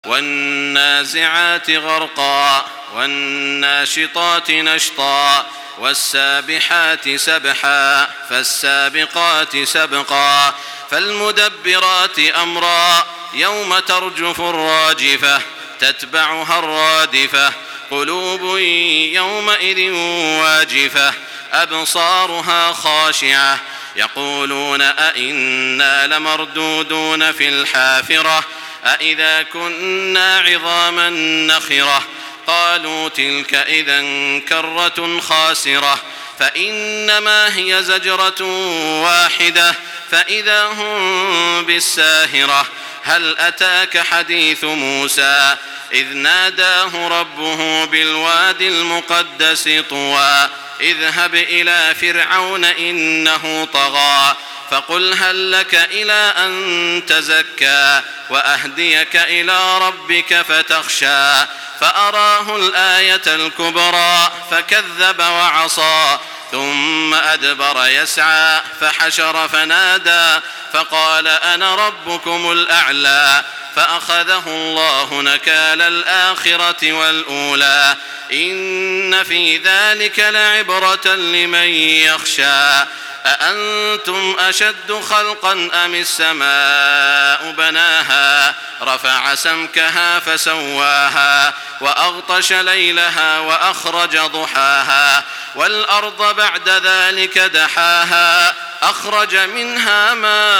والنازعات غرقا والناشطات نشطا والسابحات سبحا فالسابقات سبقا فالمدبرات أمرا يوم ترجف الراجفة تتبعها الرادفة قلوب يومئذ واجفة أبصارها خاشعة يقولون أئنا لمردودون في الحافرة أئذا كنا عظاما نخرة قالوا تلك إذا كرة خاسرة فإنما هي زجرة واحدة فإذا هم بالساهرة هل أتاك حديث موسى إذ ناداه ربه بالوادي المقدس طوى اذهب إلى فرعون إنه طغى فقل هل لك إلى أن تزكى وأهديك إلى ربك فتخشى فأراه الآية الكبرى فكذب وعصى ثم أدبر يسعى فحشر فنادى فقال أنا ربكم الأعلى فأخذه الله نكال الآخرة والأولى إن في ذلك لعبرة لمن يخشى أأنتم أشد خلقا أم السماء بناها رفع سمكها فسواها وأغطش ليلها وأخرج ضحاها والأرض بعد ذلك دحاها أخرج منها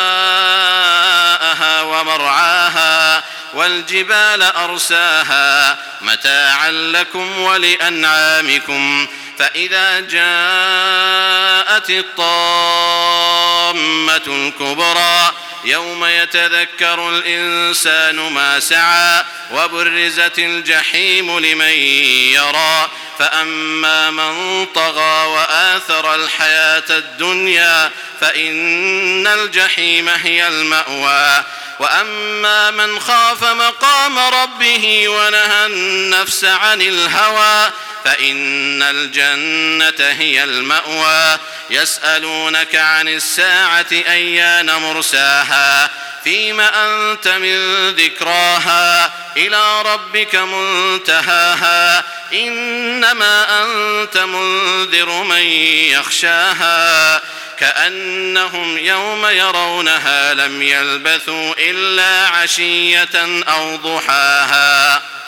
ماءها ومرعاها والجبال أرساها متاعا لكم ولأنعامكم فإذا جاءت الطامة الكبرى يوم يتذكر الإنسان ما سعى وبرزت الجحيم لمن يرى فأما من طغى وآثر الحياة الدنيا فإن الجحيم هي المأوى وأما من خاف مقام ربه ونهى النفس عن الهوى فإن الجنة هي المأوى يسألونك عن الساعة أيان مرساها فيم أنت من ذكراها إلى ربك منتهاها إنما أنت منذر من يخشاها كأنهم يوم يرونها لم يلبثوا إلا عشية أو ضحاها.